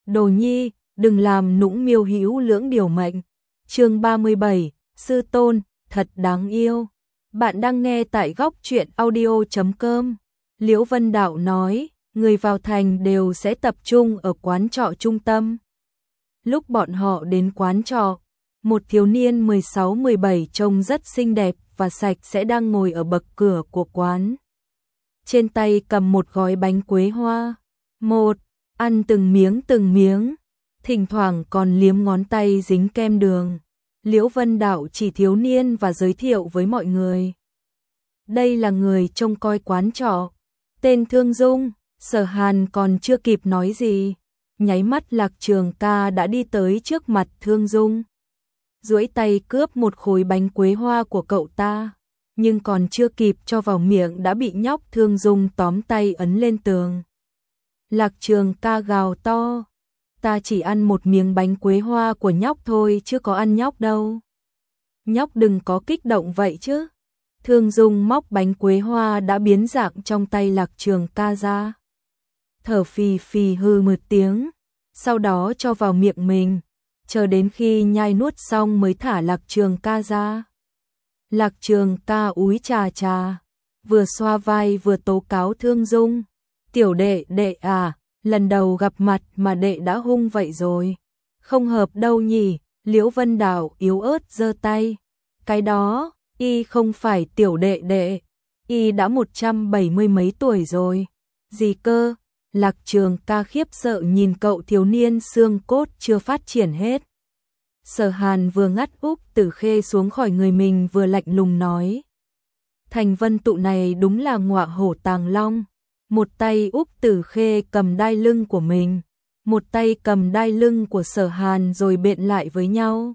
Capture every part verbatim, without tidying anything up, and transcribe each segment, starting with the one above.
Đồ nhi, đừng làm nũng miêu hữu lưỡng điều mệnh. Chương ba mươi bảy, sư tôn, thật đáng yêu. Bạn đang nghe tại góc truyện audio chấm com. Liễu Vân Đạo nói, người vào thành đều sẽ tập trung ở quán trọ trung tâm. Lúc bọn họ đến quán trọ, một thiếu niên mười sáu mười bảy trông rất xinh đẹp và sạch sẽ đang ngồi ở bậc cửa của quán. Trên tay cầm một gói bánh quế hoa. Một, ăn từng miếng từng miếng, thỉnh thoảng còn liếm ngón tay dính kem đường. Liễu Vân Đạo chỉ thiếu niên và giới thiệu với mọi người. Đây là người trông coi quán trọ, tên Thương Dung. Sở Hàn còn chưa kịp nói gì, nháy mắt Lạc Trường Ca đã đi tới trước mặt Thương Dung, duỗi tay cướp một khối bánh quế hoa của cậu ta, nhưng còn chưa kịp cho vào miệng đã bị nhóc Thương Dung tóm tay ấn lên tường. Lạc Trường Ca gào to, ta chỉ ăn một miếng bánh quế hoa của nhóc thôi chứ có ăn nhóc đâu. Nhóc đừng có kích động vậy chứ. Thương Dung móc bánh quế hoa đã biến dạng trong tay Lạc Trường Ca ra, thở phì phì hư một tiếng, sau đó cho vào miệng mình, chờ đến khi nhai nuốt xong mới thả Lạc Trường Ca ra. Lạc Trường Ca úi trà trà, vừa xoa vai vừa tố cáo Thương Dung. Tiểu đệ đệ à, lần đầu gặp mặt mà đệ đã hung vậy rồi. Không hợp đâu nhỉ. Liễu Vân Đạo yếu ớt giơ tay. Cái đó, y không phải tiểu đệ đệ, y đã một trăm bảy mươi mấy tuổi rồi. Gì cơ? Lạc Trường Ca khiếp sợ nhìn cậu thiếu niên xương cốt chưa phát triển hết. Sở Hàn vừa ngắt Úc Tử Khê xuống khỏi người mình vừa lạnh lùng nói. Thành Vân tụ này đúng là ngọa hổ tàng long. Một tay Úc Tử Khê cầm đai lưng của mình, một tay cầm đai lưng của Sở Hàn rồi bện lại với nhau.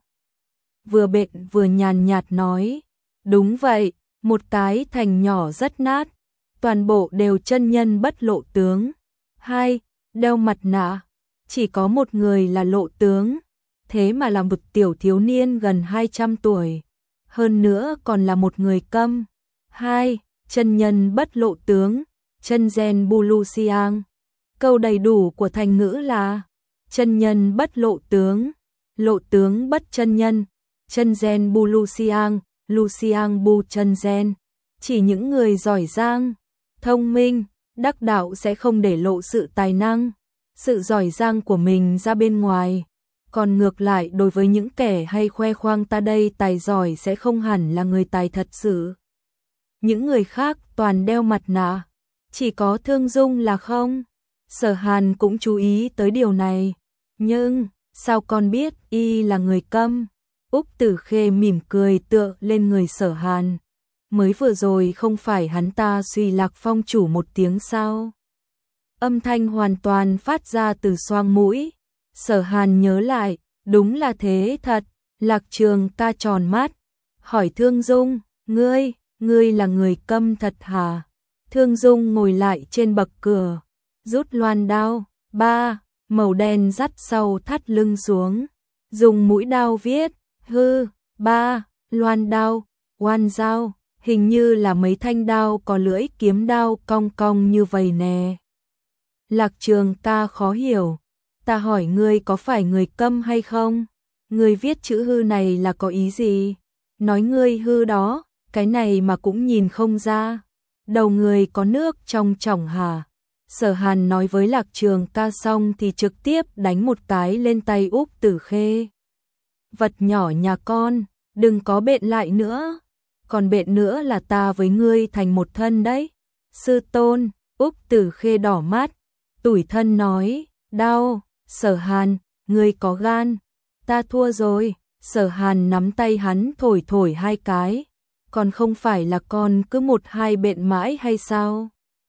Vừa bện vừa nhàn nhạt nói, đúng vậy, một cái thành nhỏ rất nát, toàn bộ đều chân nhân bất lộ tướng. Hai, đeo mặt nạ, chỉ có một người là lộ tướng, thế mà là một tiểu thiếu niên gần hai trăm tuổi, hơn nữa còn là một người câm. Hai, chân nhân bất lộ tướng, chân gen bulu siang. Câu đầy đủ của thành ngữ là chân nhân bất lộ tướng, lộ tướng bất chân nhân, chân gen bulu siang, lu siang bu chân gen. Chỉ những người giỏi giang, thông minh, đắc đạo sẽ không để lộ sự tài năng, sự giỏi giang của mình ra bên ngoài. Còn ngược lại đối với những kẻ hay khoe khoang ta đây tài giỏi sẽ không hẳn là người tài thật sự. Những người khác toàn đeo mặt nạ, chỉ có Thương Dung là không. Sở Hàn cũng chú ý tới điều này. Nhưng, sao con biết y là người câm? Úc Tử Khê mỉm cười tựa lên người Sở Hàn. Mới vừa rồi không phải hắn ta suy Lạc Phong chủ một tiếng sao? Âm thanh hoàn toàn phát ra từ xoang mũi. Sở Hàn nhớ lại, đúng là thế thật. Lạc Trường Ca tròn mắt, hỏi Thương Dung, ngươi, ngươi là người câm thật hả? Thương Dung ngồi lại trên bậc cửa, rút loan đao, ba, màu đen dắt sau thắt lưng xuống, dùng mũi đao viết, hư, ba, loan đao, oan dao, hình như là mấy thanh đao có lưỡi kiếm đao cong cong như vậy nè. Lạc Trường Ca khó hiểu, ta hỏi ngươi có phải người câm hay không? Ngươi viết chữ hư này là có ý gì? Nói ngươi hư đó, cái này mà cũng nhìn không ra. Đầu người có nước trong trỏng hả? Sở Hàn nói với Lạc Trường Ca xong thì trực tiếp đánh một cái lên tay Úc Tử Khê. Vật nhỏ nhà con, đừng có bện lại nữa. Còn bện nữa là ta với ngươi thành một thân đấy. Sư tôn, Úc Tử Khê đỏ mắt, tủi thân nói, đau. Sở Hàn, ngươi có gan. Ta thua rồi. Sở Hàn nắm tay hắn thổi thổi hai cái. Còn không phải là con cứ một hai bện mãi hay sao?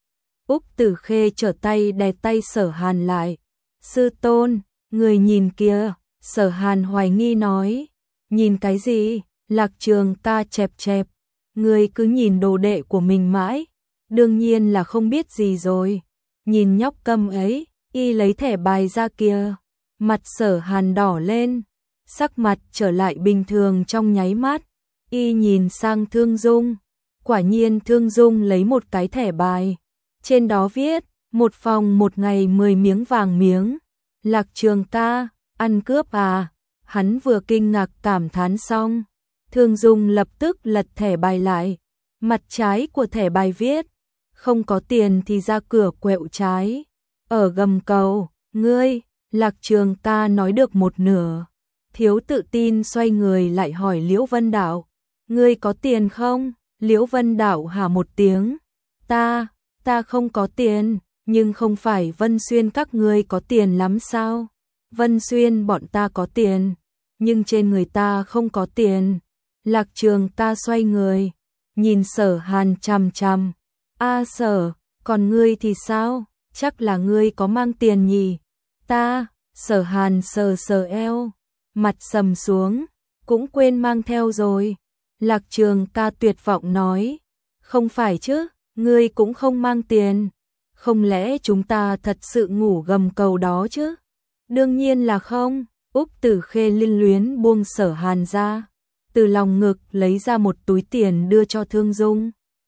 Úc Tử Khê trở tay đè tay Sở Hàn lại. Sư tôn, người nhìn kìa. Sở Hàn hoài nghi nói. Nhìn cái gì? Lạc Trường Ca chẹp chẹp. Người cứ nhìn đồ đệ của mình mãi. Đương nhiên là không biết gì rồi. Nhìn nhóc câm ấy, y lấy thẻ bài ra kìa. Mặt Sở Hàn đỏ lên, sắc mặt trở lại bình thường trong nháy mắt. Y nhìn sang Thương Dung, quả nhiên Thương Dung lấy một cái thẻ bài, trên đó viết, một phòng một ngày mười miếng vàng miếng. Lạc Trường ca, ăn cướp à? Hắn vừa kinh ngạc cảm thán xong, Thương Dung lập tức lật thẻ bài lại, mặt trái của thẻ bài viết, không có tiền thì ra cửa quẹo trái. Ở gầm cầu, ngươi, Lạc Trường ca nói được một nửa, thiếu tự tin xoay người lại hỏi Liễu Vân Đạo, ngươi có tiền không? Liễu Vân Đạo hả một tiếng, ta, ta không có tiền, nhưng không phải Vân Xuyên các ngươi có tiền lắm sao? Vân Xuyên bọn ta có tiền, nhưng trên người ta không có tiền. Lạc Trường ca xoay người, nhìn Sở Hàn chằm chằm, a Sở, còn ngươi thì sao? Chắc là ngươi có mang tiền nhỉ? Ta, Sở Hàn sờ sờ eo, mặt sầm xuống, cũng quên mang theo rồi. Lạc Trường ca tuyệt vọng nói, không phải chứ, ngươi cũng không mang tiền, không lẽ chúng ta thật sự ngủ gầm cầu đó chứ? Đương nhiên là không. Úc Tử Khê liên luyến buông Sở Hàn ra, từ lòng ngực lấy ra một túi tiền đưa cho Thương Dung.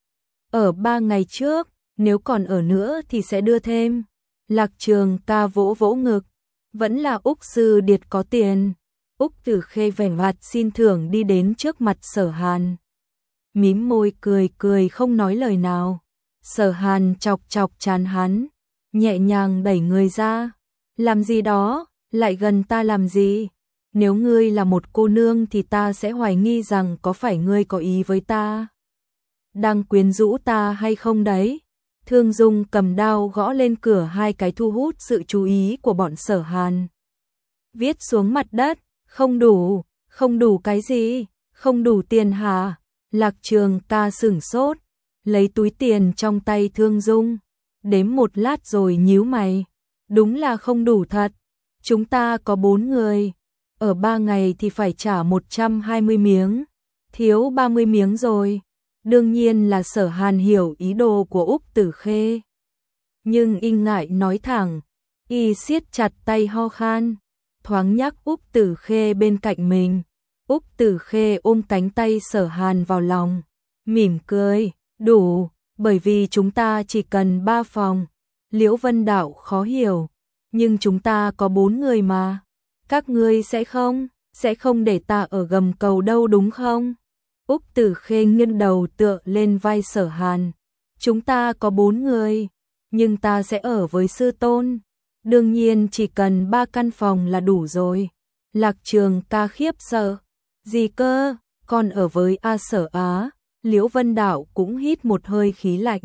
Ở ba ngày trước, nếu còn ở nữa thì sẽ đưa thêm. Lạc Trường ca vỗ vỗ ngực, vẫn là Úc sư điệt có tiền. Úc Tử Khê vẻ mặt xin thưởng đi đến trước mặt Sở Hàn, mím môi cười cười không nói lời nào. Sở Hàn chọc chọc trán hắn, nhẹ nhàng đẩy người ra, làm gì đó, lại gần ta làm gì? Nếu ngươi là một cô nương thì ta sẽ hoài nghi rằng có phải ngươi có ý với ta, đang quyến rũ ta hay không đấy. Thương Dung cầm đao gõ lên cửa hai cái thu hút sự chú ý của bọn Sở Hàn. Viết xuống mặt đất, không đủ, không đủ cái gì, không đủ tiền hả? Lạc Trường ca sửng sốt, lấy túi tiền trong tay Thương Dung, đếm một lát rồi nhíu mày, đúng là không đủ thật. Chúng ta có bốn người, ở ba ngày thì phải trả một trăm hai mươi miếng, thiếu ba mươi miếng rồi. Đương nhiên là Sở Hàn hiểu ý đồ của Úc Tử Khê, nhưng y ngại nói thẳng, y siết chặt tay ho khan, thoáng nhắc Úc Tử Khê bên cạnh mình. Úc Tử Khê ôm cánh tay Sở Hàn vào lòng, mỉm cười, đủ, bởi vì chúng ta chỉ cần ba phòng. Liễu Vân Đạo khó hiểu, nhưng chúng ta có bốn người mà, các ngươi sẽ không, sẽ không để ta ở gầm cầu đâu đúng không? Úc Tử Khê nghiêng đầu tựa lên vai Sở Hàn, chúng ta có bốn người, nhưng ta sẽ ở với sư tôn, đương nhiên chỉ cần ba căn phòng là đủ rồi. Lạc Trường ca khiếp sợ, gì cơ, còn ở với A Sở Á? Liễu Vân Đạo cũng hít một hơi khí lạnh,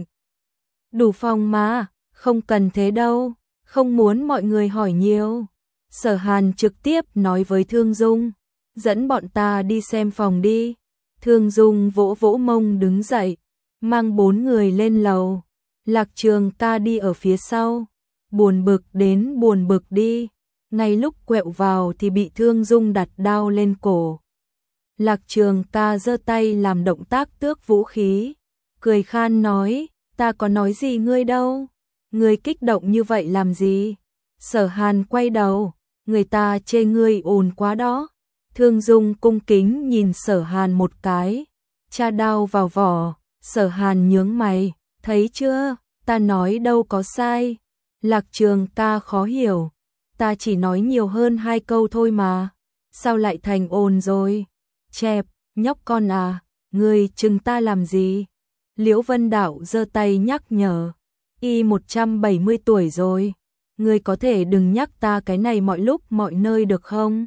đủ phòng mà, không cần thế đâu, không muốn mọi người hỏi nhiều. Sở Hàn trực tiếp nói với Thương Dung, dẫn bọn ta đi xem phòng đi. Thương Dung vỗ vỗ mông đứng dậy, mang bốn người lên lầu. Lạc Trường ca đi ở phía sau, buồn bực đến buồn bực đi. Ngay lúc quẹo vào thì bị Thương Dung đặt đao lên cổ. Lạc Trường ca giơ tay làm động tác tước vũ khí, cười khan nói, ta có nói gì ngươi đâu, ngươi kích động như vậy làm gì? Sở Hàn quay đầu, người ta chê ngươi ồn quá đó. Thương Dung cung kính nhìn Sở Hàn một cái, tra đao vào vỏ. Sở Hàn nhướng mày, thấy chưa, ta nói đâu có sai. Lạc Trường ca khó hiểu, ta chỉ nói nhiều hơn hai câu thôi mà, sao lại thành ồn rồi? Chẹp, nhóc con à, ngươi chừng ta làm gì? Liễu Vân Đạo giơ tay nhắc nhở, y một trăm bảy mươi tuổi rồi, ngươi có thể đừng nhắc ta cái này mọi lúc mọi nơi được không?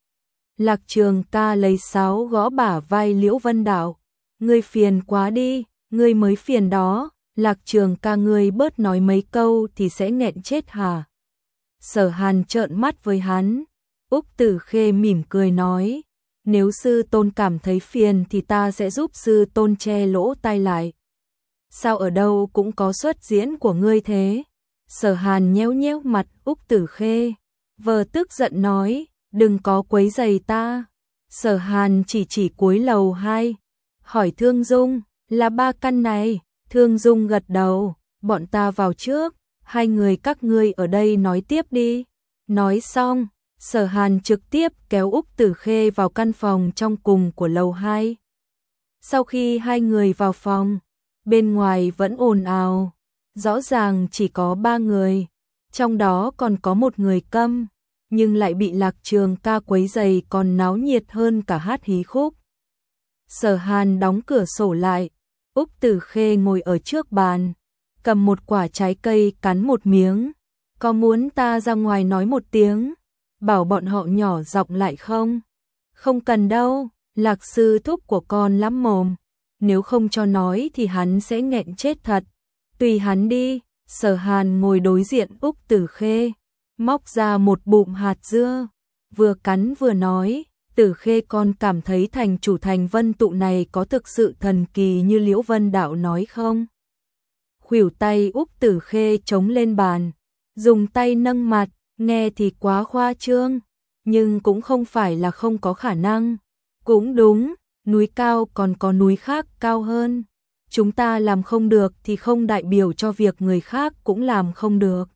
Lạc Trường ca lấy sáo gõ bả vai Liễu Vân Đạo, ngươi phiền quá đi, ngươi mới phiền đó. Lạc Trường ca ngươi bớt nói mấy câu thì sẽ nghẹn chết hả? Sở Hàn trợn mắt với hắn. Úc Tử Khê mỉm cười nói, nếu sư tôn cảm thấy phiền thì ta sẽ giúp sư tôn che lỗ tai lại. Sao ở đâu cũng có xuất diễn của ngươi thế? Sở Hàn nhéo nhéo mặt Úc Tử Khê, vờ tức giận nói, đừng có quấy rầy ta. Sở Hàn chỉ chỉ cuối lầu hai, hỏi Thương Dung, là ba căn này. Thương Dung gật đầu, bọn ta vào trước, hai người các ngươi ở đây nói tiếp đi. Nói xong, Sở Hàn trực tiếp kéo Úc Tử Khê vào căn phòng trong cùng của lầu hai. Sau khi hai người vào phòng, bên ngoài vẫn ồn ào, rõ ràng chỉ có ba người, trong đó còn có một người câm. nhưng lại bị Lạc Trường ca quấy rầy còn náo nhiệt hơn cả hát hí khúc. Sở Hàn đóng cửa sổ lại, Úc Tử Khê ngồi ở trước bàn, cầm một quả trái cây cắn một miếng. Có muốn ta ra ngoài nói một tiếng, bảo bọn họ nhỏ giọng lại không? Không cần đâu, Lạc sư thúc của con lắm mồm, nếu không cho nói thì hắn sẽ nghẹn chết thật. Tùy hắn đi. Sở Hàn ngồi đối diện Úc Tử Khê, móc ra một bụm hạt dưa, vừa cắn vừa nói, Tử Khê con cảm thấy thành chủ thành Vân Tụ này có thực sự thần kỳ như Liễu Vân Đạo nói không? Khuỷu tay Úc Tử Khê chống lên bàn, dùng tay nâng mặt, nghe thì quá khoa trương, nhưng cũng không phải là không có khả năng. Cũng đúng, núi cao còn có núi khác cao hơn. Chúng ta làm không được thì không đại biểu cho việc người khác cũng làm không được.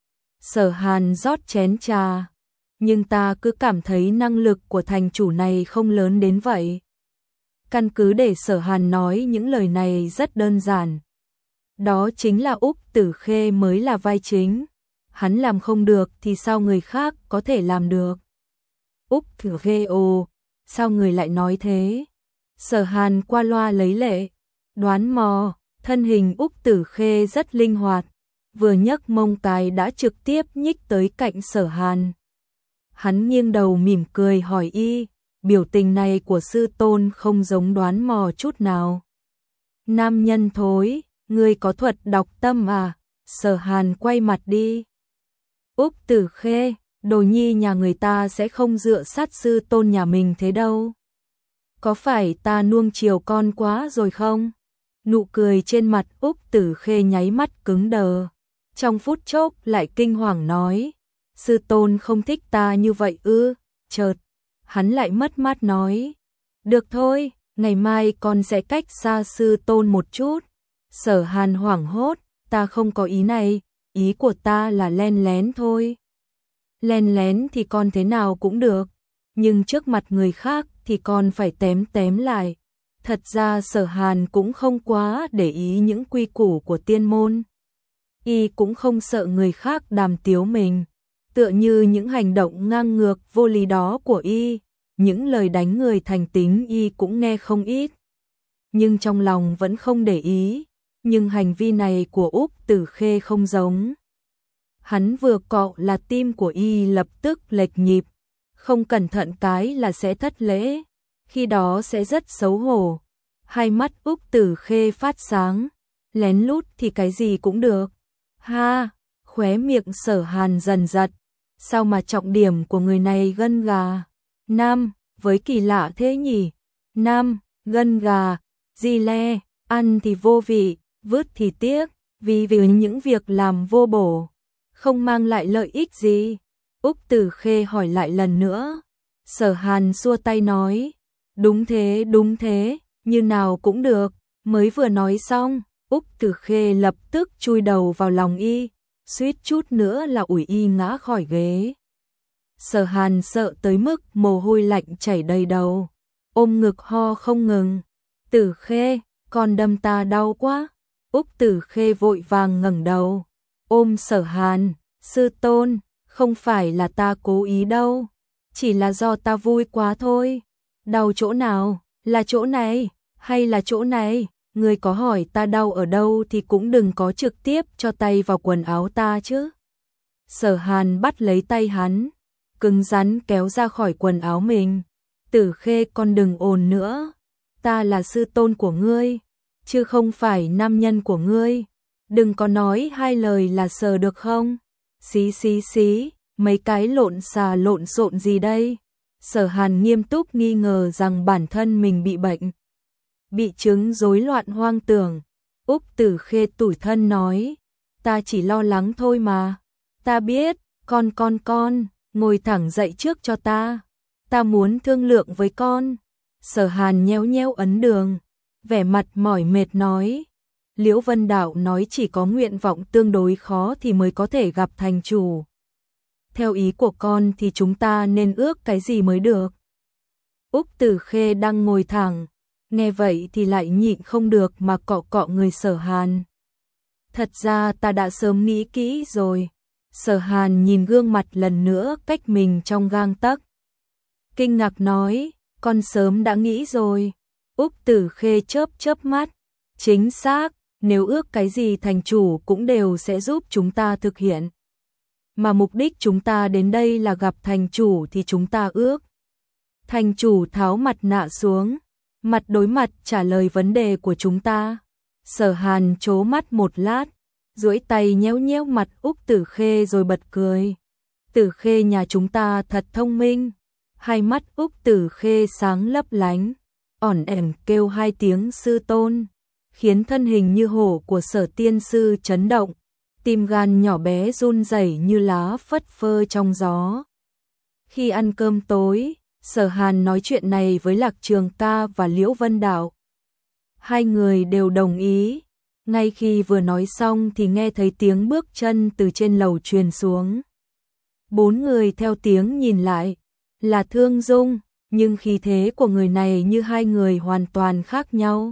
Sở Hàn rót chén trà, nhưng ta cứ cảm thấy năng lực của thành chủ này không lớn đến vậy. Căn cứ để Sở Hàn nói những lời này rất đơn giản. Đó chính là Úc Tử Khê mới là vai chính. Hắn làm không được thì sao người khác có thể làm được? Úc Tử Khê ồ, sao người lại nói thế? Sở Hàn qua loa lấy lệ, đoán mò, thân hình Úc Tử Khê rất linh hoạt, vừa nhấc mông cái đã trực tiếp nhích tới cạnh Sở Hàn. Hắn nghiêng đầu mỉm cười hỏi y, biểu tình này của sư tôn không giống đoán mò chút nào. Nam nhân thối, ngươi có thuật đọc tâm à? Sở Hàn quay mặt đi. Úc Tử Khê, đồ nhi nhà người ta sẽ không dựa sát sư tôn nhà mình thế đâu. Có phải ta nuông chiều con quá rồi không? Nụ cười trên mặt Úc Tử Khê nháy mắt cứng đờ. Trong phút chốc lại kinh hoàng nói, sư tôn không thích ta như vậy ư? Chợt, hắn lại mất mát nói, được thôi, ngày mai con sẽ cách xa sư tôn một chút. Sở Hàn hoảng hốt, ta không có ý này, ý của ta là len lén thôi. Len lén thì con thế nào cũng được, nhưng trước mặt người khác thì con phải tém tém lại. Thật ra Sở Hàn cũng không quá để ý những quy củ của tiên môn. Y cũng không sợ người khác đàm tiếu mình, tựa như những hành động ngang ngược vô lý đó của Y, những lời đánh người thành tính Y cũng nghe không ít. Nhưng trong lòng vẫn không để ý, nhưng hành vi này của Úc Tử Khê không giống. Hắn vừa cọ là tim của Y lập tức lệch nhịp, không cẩn thận cái là sẽ thất lễ, khi đó sẽ rất xấu hổ. Hai mắt Úc Tử Khê phát sáng, lén lút thì cái gì cũng được. Ha, khóe miệng Sở Hàn dần giật, sao mà trọng điểm của người này gân gà. Nam, với kỳ lạ thế nhỉ? Nam, gân gà, gì le, ăn thì vô vị, vứt thì tiếc, vì vì những việc làm vô bổ, không mang lại lợi ích gì. Úc Tử Khê hỏi lại lần nữa. Sở Hàn xua tay nói, đúng thế, đúng thế, như nào cũng được. Mới vừa nói xong, Úc Tử Khê lập tức chui đầu vào lòng Y, suýt chút nữa là ủi Y ngã khỏi ghế. Sở Hàn sợ tới mức mồ hôi lạnh chảy đầy đầu, ôm ngực ho không ngừng. Tử Khê, con đâm ta đau quá. Úc Tử Khê vội vàng ngẩng đầu, ôm Sở Hàn, sư tôn, không phải là ta cố ý đâu, chỉ là do ta vui quá thôi. Đau chỗ nào, là chỗ này, hay là chỗ này? Người có hỏi ta đau ở đâu thì cũng đừng có trực tiếp cho tay vào quần áo ta chứ. Sở Hàn bắt lấy tay hắn, cứng rắn kéo ra khỏi quần áo mình. Tử Khê con đừng ồn nữa, ta là sư tôn của ngươi, chứ không phải nam nhân của ngươi. Đừng có nói hai lời là sờ được không? Xí xí xí, mấy cái lộn xà lộn xộn gì đây? Sở Hàn nghiêm túc nghi ngờ rằng bản thân mình bị bệnh, bị chứng rối loạn hoang tưởng. Úc Tử Khê tủi thân nói, ta chỉ lo lắng thôi mà. Ta biết, con con con, ngồi thẳng dậy trước cho ta. Ta muốn thương lượng với con. Sở Hàn nhéo nhéo ấn đường, vẻ mặt mỏi mệt nói, Liễu Vân Đạo nói chỉ có nguyện vọng tương đối khó thì mới có thể gặp thành chủ. Theo ý của con thì chúng ta nên ước cái gì mới được? Úc Tử Khê đang ngồi thẳng, nghe vậy thì lại nhịn không được mà cọ cọ người Sở Hàn. Thật ra ta đã sớm nghĩ kỹ rồi. Sở Hàn nhìn gương mặt lần nữa cách mình trong gang tấc. Kinh ngạc nói, con sớm đã nghĩ rồi. Úc Tử Khê chớp chớp mắt. Chính xác, nếu ước cái gì thành chủ cũng đều sẽ giúp chúng ta thực hiện. Mà mục đích chúng ta đến đây là gặp thành chủ thì chúng ta ước. Thành chủ tháo mặt nạ xuống, mặt đối mặt trả lời vấn đề của chúng ta. Sở Hàn trố mắt một lát, duỗi tay nhéo nhéo mặt Úc Tử Khê rồi bật cười. Tử Khê nhà chúng ta thật thông minh. Hai mắt Úc Tử Khê sáng lấp lánh, ỏn ẻn kêu hai tiếng sư tôn, khiến thân hình như hổ của Sở tiên sư chấn động, tim gan nhỏ bé run rẩy như lá phất phơ trong gió. Khi ăn cơm tối, Sở Hàn nói chuyện này với Lạc Trường Ca và Liễu Vân Đạo. Hai người đều đồng ý. Ngay khi vừa nói xong thì nghe thấy tiếng bước chân từ trên lầu truyền xuống. Bốn người theo tiếng nhìn lại, là Thương Dung, nhưng khí thế của người này như hai người hoàn toàn khác nhau.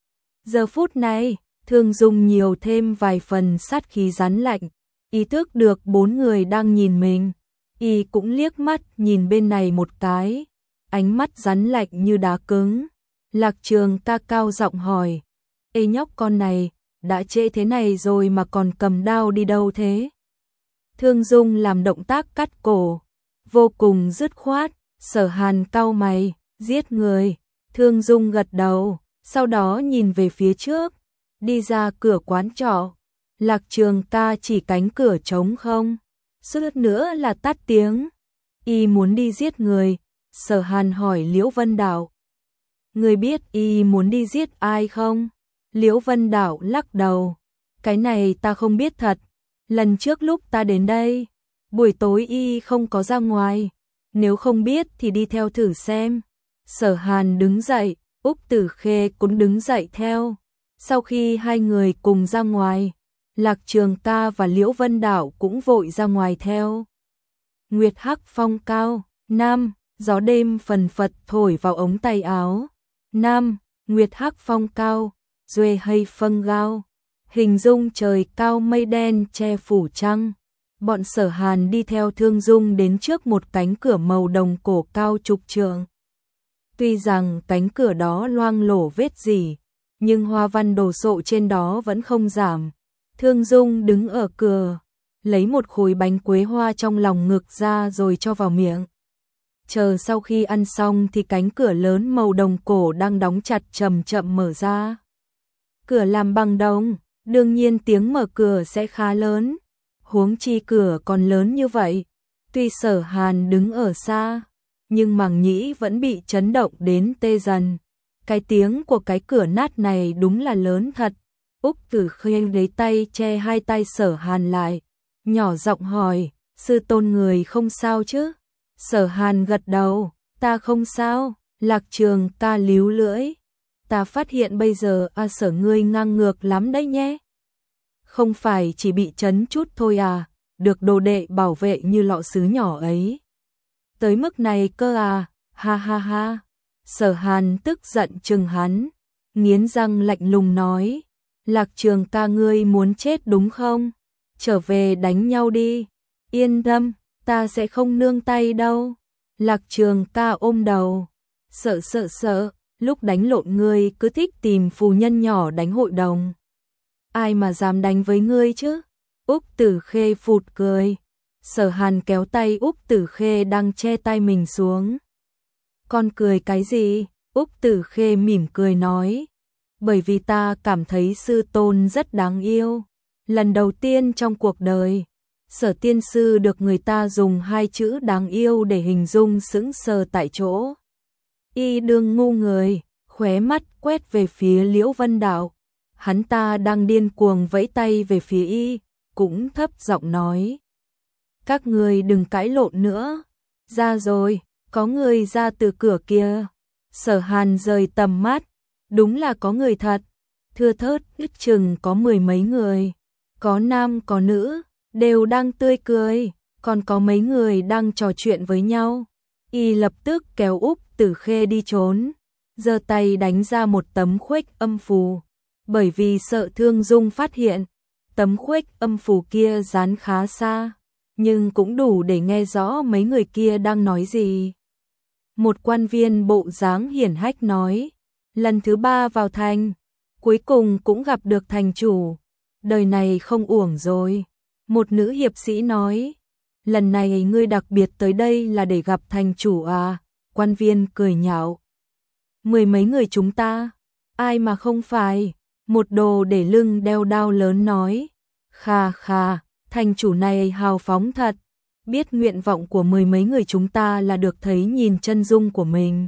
Giờ phút này, Thương Dung nhiều thêm vài phần sát khí rắn lạnh, ý thức được bốn người đang nhìn mình, y cũng liếc mắt nhìn bên này một cái, ánh mắt rắn lạnh như đá cứng. Lạc Trường Ca cao giọng hỏi, ê nhóc con này, đã trễ thế này rồi mà còn cầm đao đi đâu thế? Thương Dung làm động tác cắt cổ, vô cùng dứt khoát. Sở Hàn cau mày, giết người. Thương Dung gật đầu, sau đó nhìn về phía trước, đi ra cửa quán trọ. Lạc Trường Ca chỉ cánh cửa trống không, suýt nữa là tắt tiếng. Y muốn đi giết người. Sở Hàn hỏi Liễu Vân Đạo, người biết y muốn đi giết ai không? Liễu Vân Đạo lắc đầu, cái này ta không biết thật. Lần trước lúc ta đến đây, buổi tối y không có ra ngoài. Nếu không biết thì đi theo thử xem. Sở Hàn đứng dậy, Úc Tử Khê cũng đứng dậy theo. Sau khi hai người cùng ra ngoài, Lạc Trường Ca và Liễu Vân Đạo cũng vội ra ngoài theo. Nguyệt hắc phong cao, nam, gió đêm phần phật thổi vào ống tay áo. Nam, Nguyệt hắc phong cao, duê hay phân gao. Hình dung trời cao mây đen che phủ trăng. Bọn Sở Hàn đi theo Thương Dung đến trước một cánh cửa màu đồng cổ cao chục trượng. Tuy rằng cánh cửa đó loang lổ vết gì, nhưng hoa văn đồ sộ trên đó vẫn không giảm. Thương Dung đứng ở cửa, lấy một khối bánh quế hoa trong lòng ngực ra rồi cho vào miệng. Chờ sau khi ăn xong thì cánh cửa lớn màu đồng cổ đang đóng chặt chậm chậm mở ra. Cửa làm bằng đồng, đương nhiên tiếng mở cửa sẽ khá lớn. Huống chi cửa còn lớn như vậy. Tuy Sở Hàn đứng ở xa, nhưng màng nhĩ vẫn bị chấn động đến tê dần. Cái tiếng của cái cửa nát này đúng là lớn thật. Úc Tử Khê lấy tay che hai tay Sở Hàn lại, nhỏ giọng hỏi, sư tôn người không sao chứ? Sở Hàn gật đầu, ta không sao. Lạc Trường Ca líu lưỡi, ta phát hiện bây giờ a Sở ngươi ngang ngược lắm đấy nhé. Không phải chỉ bị chấn chút thôi à, được đồ đệ bảo vệ như lọ sứ nhỏ ấy. Tới mức này cơ à, ha ha ha. Sở Hàn tức giận chừng hắn, nghiến răng lạnh lùng nói, Lạc Trường Ca ngươi muốn chết đúng không? Trở về đánh nhau đi, yên tâm, ta sẽ không nương tay đâu. Lạc Trường Ca ôm đầu, sợ sợ sợ, lúc đánh lộn ngươi cứ thích tìm phù nhân nhỏ đánh hội đồng. Ai mà dám đánh với ngươi chứ? Úc Tử Khê phụt cười. Sở Hàn kéo tay Úc Tử Khê đang che tay mình xuống. Con cười cái gì? Úc Tử Khê mỉm cười nói. Bởi vì ta cảm thấy sư tôn rất đáng yêu. Lần đầu tiên trong cuộc đời, Sở tiên sư được người ta dùng hai chữ đáng yêu để hình dung sững sờ tại chỗ. Y đương ngu người, khóe mắt quét về phía Liễu Vân Đạo. Hắn ta đang điên cuồng vẫy tay về phía y, cũng thấp giọng nói. Các người đừng cãi lộn nữa. Ra rồi, có người ra từ cửa kia. Sở Hàn rời tầm mắt, đúng là có người thật. Thưa thớt ước chừng có mười mấy người. Có nam có nữ, đều đang tươi cười, còn có mấy người đang trò chuyện với nhau. Y lập tức kéo Úc Tử Khê đi trốn, giơ tay đánh ra một tấm khuếch âm phù. Bởi vì sợ Thương Dung phát hiện, tấm khuếch âm phù kia dán khá xa, nhưng cũng đủ để nghe rõ mấy người kia đang nói gì. Một quan viên bộ dáng hiển hách nói, lần thứ ba vào thành, cuối cùng cũng gặp được thành chủ, đời này không uổng rồi. Một nữ hiệp sĩ nói, lần này ngươi đặc biệt tới đây là để gặp thành chủ à? Quan viên cười nhạo, mười mấy người chúng ta, ai mà không phải? Một đồ để lưng đeo đao lớn nói, kha kha, thành chủ này hào phóng thật, biết nguyện vọng của mười mấy người chúng ta là được thấy nhìn chân dung của mình.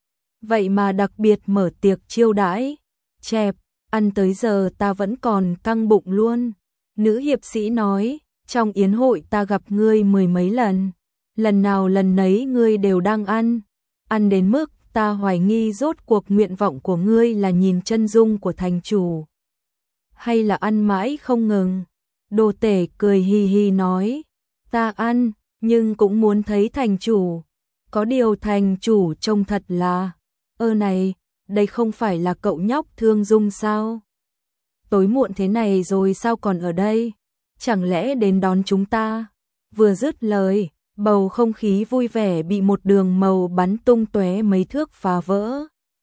Vậy mà đặc biệt mở tiệc chiêu đãi, chẹp, ăn tới giờ ta vẫn còn căng bụng luôn. Nữ hiệp sĩ nói, trong yến hội ta gặp ngươi mười mấy lần, lần nào lần nấy ngươi đều đang ăn, ăn đến mức ta hoài nghi rốt cuộc nguyện vọng của ngươi là nhìn chân dung của thành chủ, hay là ăn mãi không ngừng. Đồ tể cười hì hì nói, ta ăn, nhưng cũng muốn thấy thành chủ, có điều thành chủ trông thật là, ơ này, đây không phải là cậu nhóc Thương Dung sao? Tối muộn thế này rồi sao còn ở đây? Chẳng lẽ đến đón chúng ta? Vừa dứt lời, bầu không khí vui vẻ bị một đường màu bắn tung tóe mấy thước phá vỡ.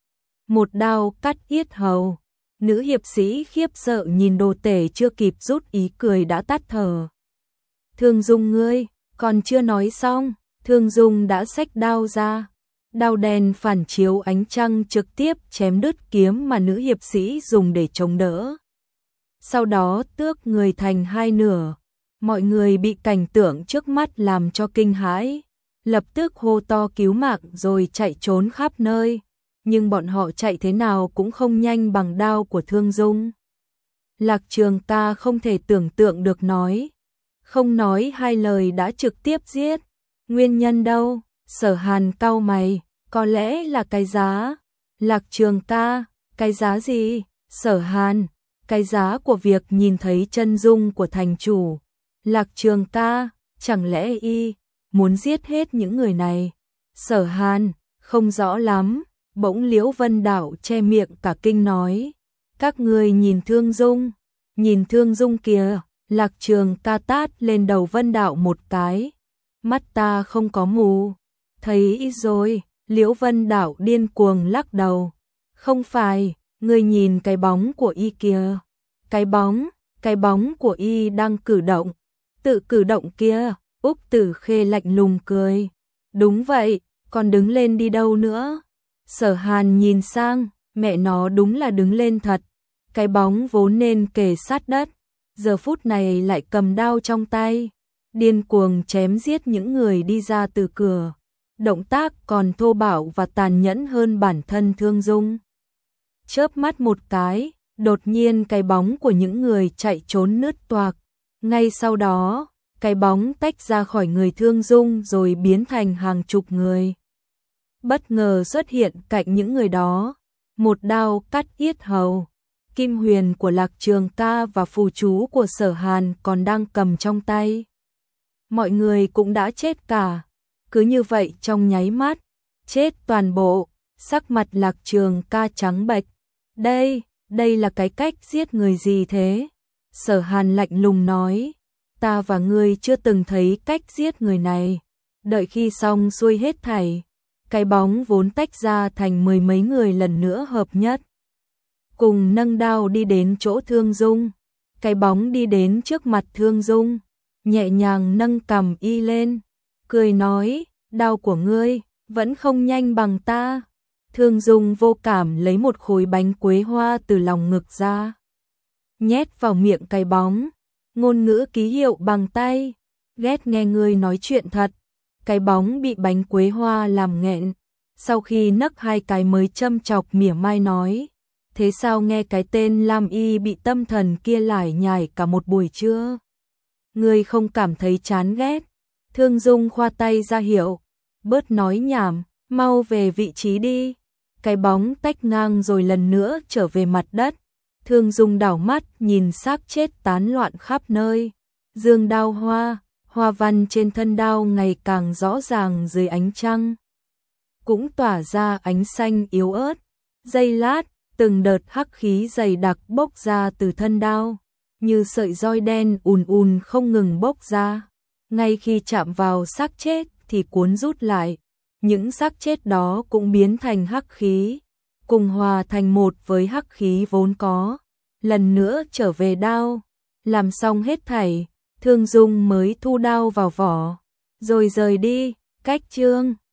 Một đao cắt yết hầu. Nữ hiệp sĩ khiếp sợ nhìn đồ tể chưa kịp rút ý cười đã tắt thở. Thương Dung ngươi, còn chưa nói xong, Thương Dung đã xách đao ra. Đao đèn phản chiếu ánh trăng trực tiếp chém đứt kiếm mà nữ hiệp sĩ dùng để chống đỡ. Sau đó tước người thành hai nửa. Mọi người bị cảnh tượng trước mắt làm cho kinh hãi, lập tức hô to cứu mạng rồi chạy trốn khắp nơi. Nhưng bọn họ chạy thế nào cũng không nhanh bằng đao của Thương Dung. Lạc Trường Ca không thể tưởng tượng được nói, không nói hai lời đã trực tiếp giết. Nguyên nhân đâu? Sở Hàn cau mày, có lẽ là cái giá. Lạc Trường Ca, cái giá gì? Sở Hàn, cái giá của việc nhìn thấy chân dung của thành chủ. Lạc Trường Ca, chẳng lẽ y muốn giết hết những người này? Sở Hàn, không rõ lắm. Bỗng Liễu Vân Đạo che miệng cả kinh nói, các người nhìn Thương Dung, nhìn Thương Dung kìa. Lạc Trường Ca tát lên đầu Vân Đạo một cái, mắt ta không có mù, thấy ít rồi. Liễu Vân Đạo điên cuồng lắc đầu, không phải, người nhìn cái bóng của y kìa, cái bóng, cái bóng của y đang cử động, tự cử động kia. Úc Tử Khê lạnh lùng cười, đúng vậy, còn đứng lên đi đâu nữa? Sở Hàn nhìn sang, mẹ nó đúng là đứng lên thật, cái bóng vốn nên kề sát đất, giờ phút này lại cầm đao trong tay, điên cuồng chém giết những người đi ra từ cửa, động tác còn thô bạo và tàn nhẫn hơn bản thân Thương Dung. Chớp mắt một cái, đột nhiên cái bóng của những người chạy trốn nứt toạc, ngay sau đó, cái bóng tách ra khỏi người Thương Dung rồi biến thành hàng chục người. Bất ngờ xuất hiện cạnh những người đó, một đao cắt yết hầu, kim huyền của Lạc Trường Ca và phù chú của Sở Hàn còn đang cầm trong tay. Mọi người cũng đã chết cả, cứ như vậy trong nháy mắt, chết toàn bộ. Sắc mặt Lạc Trường Ca trắng bệch, đây, đây là cái cách giết người gì thế? Sở Hàn lạnh lùng nói, ta và ngươi chưa từng thấy cách giết người này. Đợi khi xong xuôi hết thảy, cái bóng vốn tách ra thành mười mấy người lần nữa hợp nhất, cùng nâng đao đi đến chỗ Thương Dung. Cái bóng đi đến trước mặt Thương Dung, nhẹ nhàng nâng cằm y lên, cười nói, đao của ngươi vẫn không nhanh bằng ta. Thương Dung vô cảm lấy một khối bánh quế hoa từ lòng ngực ra, nhét vào miệng cái bóng, ngôn ngữ ký hiệu bằng tay, ghét nghe ngươi nói chuyện thật. Cái bóng bị bánh quế hoa làm nghẹn, sau khi nấc hai cái mới châm chọc mỉa mai nói, thế sao nghe cái tên Lam Y bị tâm thần kia lải nhải cả một buổi trưa? Ngươi không cảm thấy chán ghét? Thương Dung khoa tay ra hiệu, bớt nói nhảm, mau về vị trí đi. Cái bóng tách ngang rồi lần nữa trở về mặt đất. Thương Dung đảo mắt nhìn xác chết tán loạn khắp nơi, dương đao hoa. Hoa văn trên thân đao ngày càng rõ ràng dưới ánh trăng, cũng tỏa ra ánh xanh yếu ớt. Giây lát, từng đợt hắc khí dày đặc bốc ra từ thân đao, như sợi roi đen ùn ùn không ngừng bốc ra. ngay khi chạm vào xác chết thì cuốn rút lại, những xác chết đó cũng biến thành hắc khí, cùng hòa thành một với hắc khí vốn có, lần nữa trở về đao. Làm xong hết thảy, Thương Dung mới thu đao vào vỏ, rồi rời đi. Cách chương